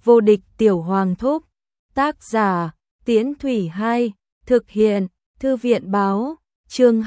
Vô địch tiểu hoàng thúc. Tác giả, Tiễn Thủy 2, thực hiện, Thư viện báo, chương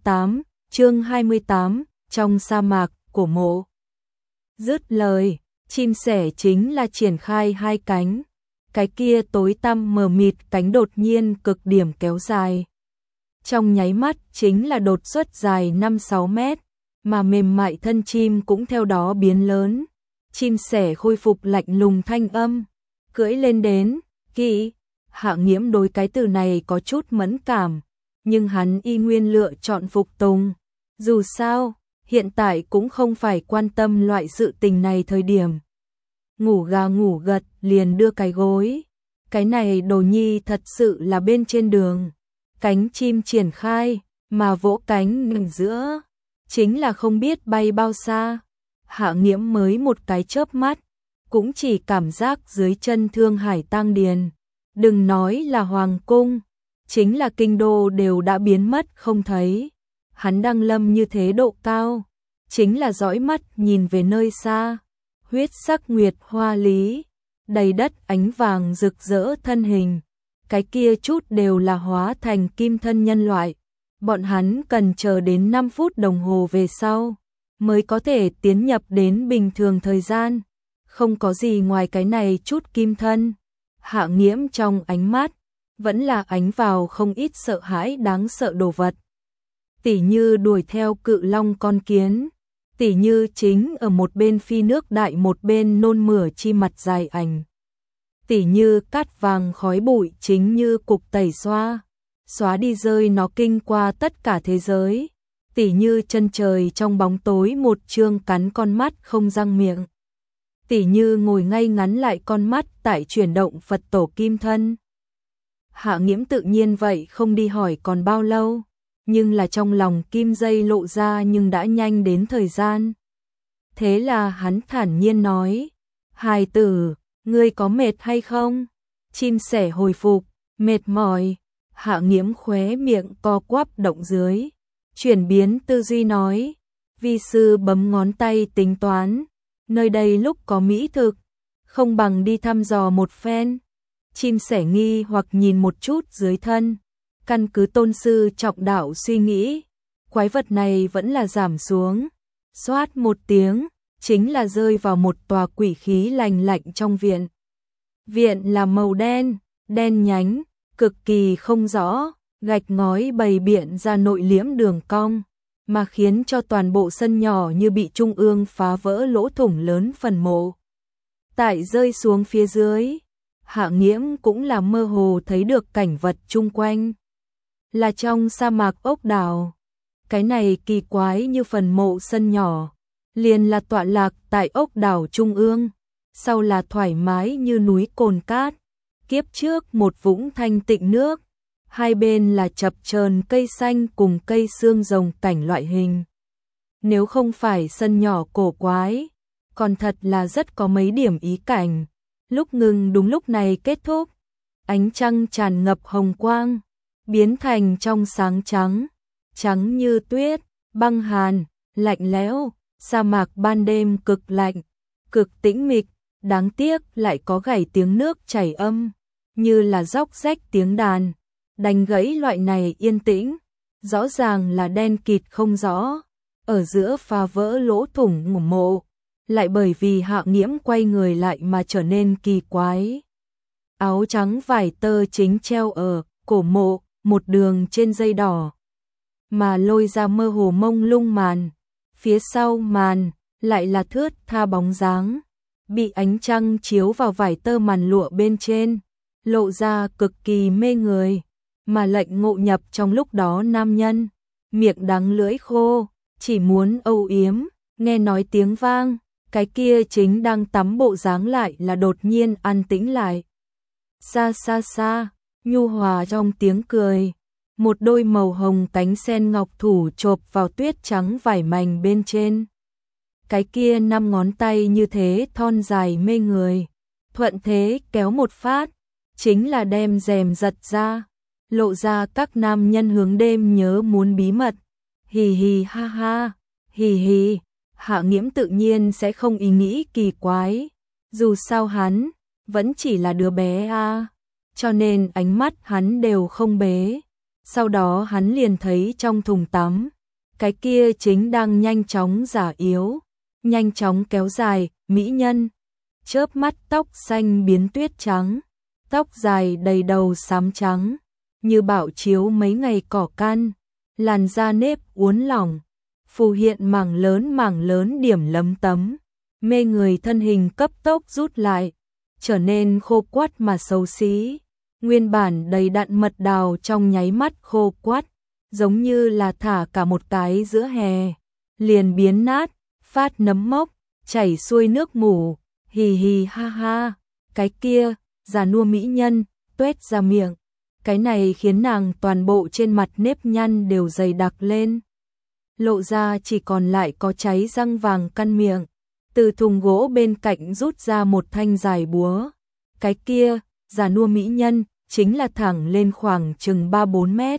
28, trong sa mạc, Cổ Mộ. Dứt lời, chim sẻ chính là triển khai hai cánh, cái kia tối tăm mờ mịt cánh đột nhiên cực điểm kéo dài. Trong nháy mắt chính là đột xuất dài 5-6 mét, mà mềm mại thân chim cũng theo đó biến lớn. Chim sẻ khôi phục lạnh lùng thanh âm, cưỡi lên đến, kỵ. Hạ Nghiễm đối cái từ này có chút mẫn cảm, nhưng hắn y nguyên lựa chọn phục tùng. Dù sao, hiện tại cũng không phải quan tâm loại sự tình này thời điểm. Ngủ gà ngủ gật liền đưa cái gối. Cái này đồ nhi thật sự là bên trên đường. Cánh chim triển khai, mà vỗ cánh ngừng giữa. Chính là không biết bay bao xa. Hạ Nghiễm mới một cái chớp mắt, cũng chỉ cảm giác dưới chân Thương Hải Tăng Điền. Đừng nói là hoàng cung, chính là kinh đô đều đã biến mất không thấy. Hắn đăng lâm như thế độ cao, chính là dõi mắt nhìn về nơi xa. Huyết sắc nguyệt hoa lý, đầy đất ánh vàng rực rỡ thân hình. Cái kia chút đều là hóa thành kim thân nhân loại. Bọn hắn cần chờ đến 5 phút đồng hồ về sau mới có thể tiến nhập đến bình thường thời gian. Không có gì ngoài cái này chút kim thân. Hạ Nghiễm trong ánh mắt vẫn là ánh vào không ít sợ hãi đáng sợ đồ vật. Tỉ như đuổi theo cự long con kiến, tỉ như chính ở một bên phi nước đại một bên nôn mửa chi mặt dài ảnh. Tỉ như cát vàng khói bụi chính như cục tẩy xóa đi rơi nó kinh qua tất cả thế giới. Tỉ như chân trời trong bóng tối một chương cắn con mắt không răng miệng. Tỉ như ngồi ngay ngắn lại con mắt tại chuyển động Phật tổ kim thân. Hạ Nghiễm tự nhiên vậy không đi hỏi còn bao lâu, nhưng là trong lòng kim dây lộ ra nhưng đã nhanh đến thời gian. Thế là hắn thản nhiên nói, hài tử, ngươi có mệt hay không? Chim sẻ hồi phục, mệt mỏi. Hạ Nghiễm khóe miệng co quắp động dưới, chuyển biến tư duy nói, vi sư bấm ngón tay tính toán, nơi đây lúc có mỹ thực, không bằng đi thăm dò một phen. Chim sẻ nghi hoặc nhìn một chút dưới thân, căn cứ tôn sư trọng đạo suy nghĩ, quái vật này vẫn là giảm xuống, xoát một tiếng, chính là rơi vào một tòa quỷ khí lành lạnh trong viện. Viện là màu đen, đen nhánh, cực kỳ không rõ, gạch ngói bày biện ra nội liễm đường cong, mà khiến cho toàn bộ sân nhỏ như bị trung ương phá vỡ lỗ thủng lớn phần mộ. Tại rơi xuống phía dưới, Hạ Nghiễm cũng là mơ hồ thấy được cảnh vật chung quanh. Là trong sa mạc ốc đảo. Cái này kỳ quái như phần mộ sân nhỏ, liền là tọa lạc tại ốc đảo trung ương, sau là thoải mái như núi cồn cát. Kiếp trước một vũng thanh tịnh nước, hai bên là chập chờn cây xanh cùng cây xương rồng cảnh loại hình. Nếu không phải sân nhỏ cổ quái, còn thật là rất có mấy điểm ý cảnh. Lúc ngừng đúng lúc này kết thúc, ánh trăng tràn ngập hồng quang, biến thành trong sáng trắng, trắng như tuyết, băng hàn, lạnh lẽo, sa mạc ban đêm cực lạnh, cực tĩnh mịch, đáng tiếc lại có gảy tiếng nước chảy âm, như là róc rách tiếng đàn, đánh gãy loại này yên tĩnh, rõ ràng là đen kịt không rõ, ở giữa phá vỡ lỗ thủng ngủ mộ, lại bởi vì Hạ Nghiễm quay người lại mà trở nên kỳ quái. Áo trắng vải tơ chính treo ở cổ mộ, một đường trên dây đỏ, mà lôi ra mơ hồ mông lung màn, phía sau màn lại là thướt tha bóng dáng, bị ánh trăng chiếu vào vải tơ màn lụa bên trên, lộ ra cực kỳ mê người, mà lệnh ngộ nhập trong lúc đó nam nhân, miệng đắng lưỡi khô, chỉ muốn âu yếm, nghe nói tiếng vang, cái kia chính đang tắm bộ dáng lại là đột nhiên an tĩnh lại. Xa xa xa, nhu hòa trong tiếng cười, một đôi màu hồng cánh sen ngọc thủ chộp vào tuyết trắng vải mảnh bên trên. Cái kia 5 ngón tay như thế thon dài mê người, thuận thế kéo một phát, chính là đem rèm giật ra, lộ ra các nam nhân hướng đêm nhớ muốn bí mật. Hì hì ha ha, hì hì. Hạ Nghiễm tự nhiên sẽ không ý nghĩ kỳ quái, dù sao hắn vẫn chỉ là đứa bé a, cho nên ánh mắt hắn đều không bế. Sau đó hắn liền thấy trong thùng tắm, cái kia chính đang nhanh chóng già yếu, nhanh chóng kéo dài, mỹ nhân. Chớp mắt tóc xanh biến tuyết trắng, tóc dài đầy đầu xám trắng, như bảo chiếu mấy ngày cỏ căn, làn da nếp uốn lỏng, phù hiện mảng lớn điểm lấm tấm, mê người thân hình cấp tốc rút lại, trở nên khô quắt mà xấu xí. Nguyên bản đầy đặn mật đào trong nháy mắt khô quắt, giống như là thả cả một cái giữa hè, liền biến nát, phát nấm mốc, chảy xuôi nước mủ, hì hì ha ha, cái kia, già nua mỹ nhân, tuét ra miệng. Cái này khiến nàng toàn bộ trên mặt nếp nhăn đều dày đặc lên. Lộ ra chỉ còn lại có cháy răng vàng căn miệng. Từ thùng gỗ bên cạnh rút ra một thanh dài búa. Cái kia, già nua mỹ nhân, chính là thẳng lên khoảng chừng 3-4 mét.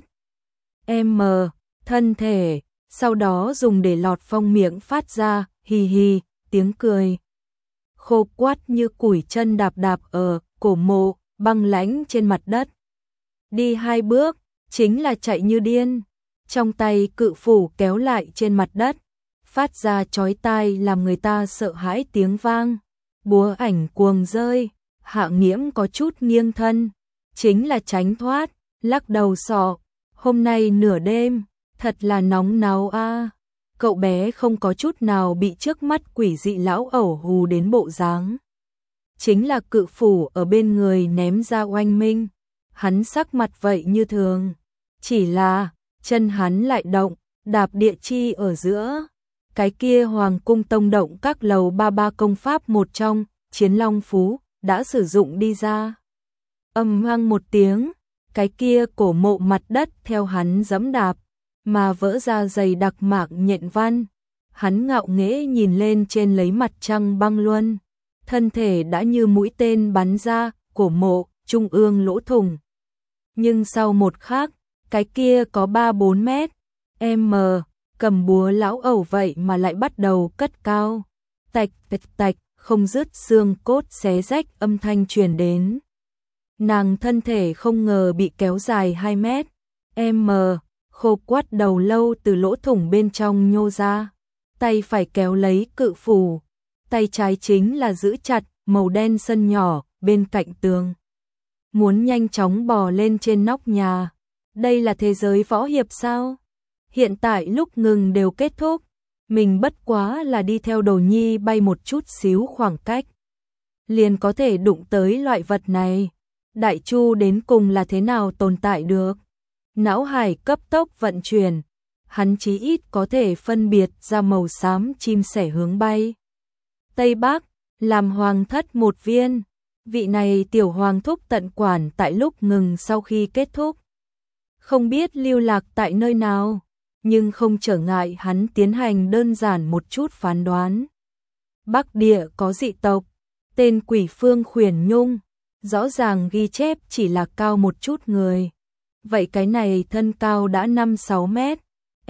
Thân thể, sau đó dùng để lọt phong miệng phát ra, hì hì, tiếng cười. Khô quắt như củi chân đạp đạp ở cổ mộ, băng lãnh trên mặt đất. Đi 2 bước, chính là chạy như điên. Trong tay cự phủ kéo lại trên mặt đất, phát ra chói tai làm người ta sợ hãi tiếng vang. Búa ảnh cuồng rơi, Hạ Nghiễm có chút nghiêng thân, chính là tránh thoát, lắc đầu sọ. Hôm nay nửa đêm, thật là nóng náo a. Cậu bé không có chút nào bị trước mắt quỷ dị lão ẩu hù đến bộ dáng. Chính là cự phủ ở bên người ném ra oanh minh. Hắn sắc mặt vậy như thường, chỉ là chân hắn lại động, đạp địa chi ở giữa. Cái kia Hoàng cung tông động các lầu 33 công pháp một trong, Chiến Long Phú, đã sử dụng đi ra. Âm vang một tiếng, cái kia cổ mộ mặt đất theo hắn giẫm đạp, mà vỡ ra dày đặc mạc nhện văn. Hắn ngạo nghễ nhìn lên trên lấy mặt trăng băng luân, thân thể đã như mũi tên bắn ra, cổ mộ, trung ương lỗ thủng. Nhưng sau một khắc, cái kia có 3-4 mét, cầm búa lão ẩu vậy mà lại bắt đầu cất cao. Tạch tạch tạch, không dứt xương cốt xé rách âm thanh truyền đến. Nàng thân thể không ngờ bị kéo dài 2 mét, khô quắt đầu lâu từ lỗ thủng bên trong nhô ra. Tay phải kéo lấy cự phủ, tay trái chính là giữ chặt màu đen sân nhỏ bên cạnh tường. Muốn nhanh chóng bò lên trên nóc nhà. Đây là thế giới võ hiệp sao? Hiện tại lúc ngừng đều kết thúc, mình bất quá là đi theo Đồ Nhi bay một chút xíu khoảng cách, liền có thể đụng tới loại vật này. Đại Chu đến cùng là thế nào tồn tại được? Não hải cấp tốc vận chuyển, hắn chí ít có thể phân biệt ra màu xám chim sẻ hướng bay. Tây Bắc, làm hoàng thất một viên. Vị này tiểu hoàng thúc tận quản tại lúc ngừng sau khi kết thúc. Không biết lưu lạc tại nơi nào, nhưng không trở ngại hắn tiến hành đơn giản một chút phán đoán. Bắc địa có dị tộc, tên Quỷ Phương Khuyển Nhung, rõ ràng ghi chép chỉ là cao một chút người. Vậy cái này thân cao đã 5-6 mét,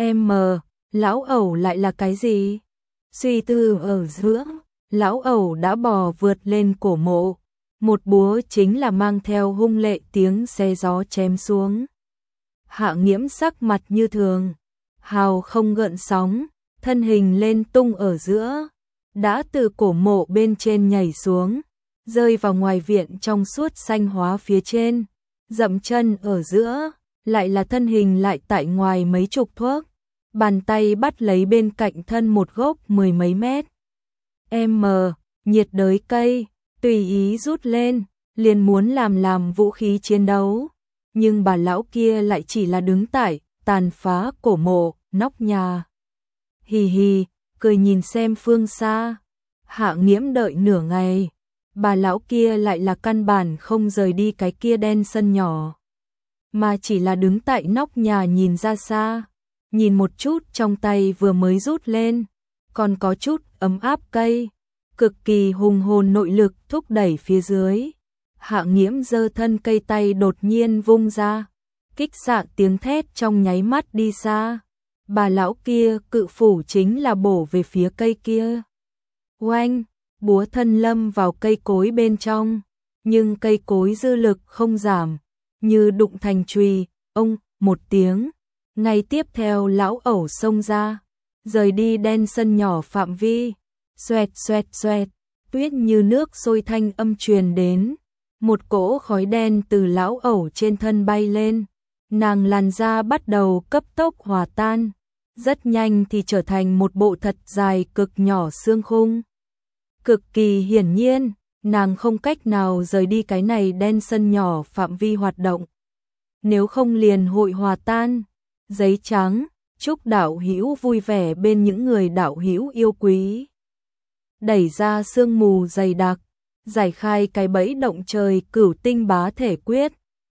lão ẩu lại là cái gì? Suy tư ở giữa, lão ẩu đã bò vượt lên cổ mộ. Một búa chính là mang theo hung lệ tiếng xe gió chém xuống. Hạ Nghiễm sắc mặt như thường, hào không gợn sóng, thân hình lên tung ở giữa, đã từ cổ mộ bên trên nhảy xuống, rơi vào ngoài viện trong suốt xanh hóa phía trên, dậm chân ở giữa, lại là thân hình lại tại ngoài mấy chục thước, bàn tay bắt lấy bên cạnh thân một gốc 10 mấy mét. Nhiệt đới cây, tùy ý rút lên, liền muốn làm vũ khí chiến đấu, nhưng bà lão kia lại chỉ là đứng tại tàn phá cổ mộ, nóc nhà. Hì hì, cười nhìn xem phương xa. Hạ Nghiễm đợi nửa ngày, bà lão kia lại là căn bản không rời đi cái kia đen sân nhỏ, mà chỉ là đứng tại nóc nhà nhìn ra xa, nhìn một chút trong tay vừa mới rút lên, còn có chút ấm áp cây, cực kỳ hùng hồn nội lực thúc đẩy phía dưới. Hạ Nghiễm giơ thân cây tay đột nhiên vung ra, kích xạ tiếng thét trong nháy mắt đi xa. Bà lão kia cự phủ chính là bổ về phía cây kia. Oanh, búa thân lâm vào cây cối bên trong, nhưng cây cối dư lực không giảm, như đụng thành chùy, ông, một tiếng. Ngay tiếp theo lão ẩu xông ra, rời đi đen sân nhỏ phạm vi, xoẹt xoẹt xoẹt, tuyết như nước sôi thanh âm truyền đến. Một cỗ khói đen từ lão ẩu trên thân bay lên, nàng làn da bắt đầu cấp tốc hòa tan, rất nhanh thì trở thành một bộ thật dài cực nhỏ xương khung. Cực kỳ hiển nhiên, nàng không cách nào rời đi cái này đen sân nhỏ phạm vi hoạt động. Nếu không liền hội hòa tan. Giấy trắng, chúc đạo hữu vui vẻ bên những người đạo hữu yêu quý. Đẩy ra sương mù dày đặc, giải khai cái bẫy động trời cửu tinh bá thể quyết.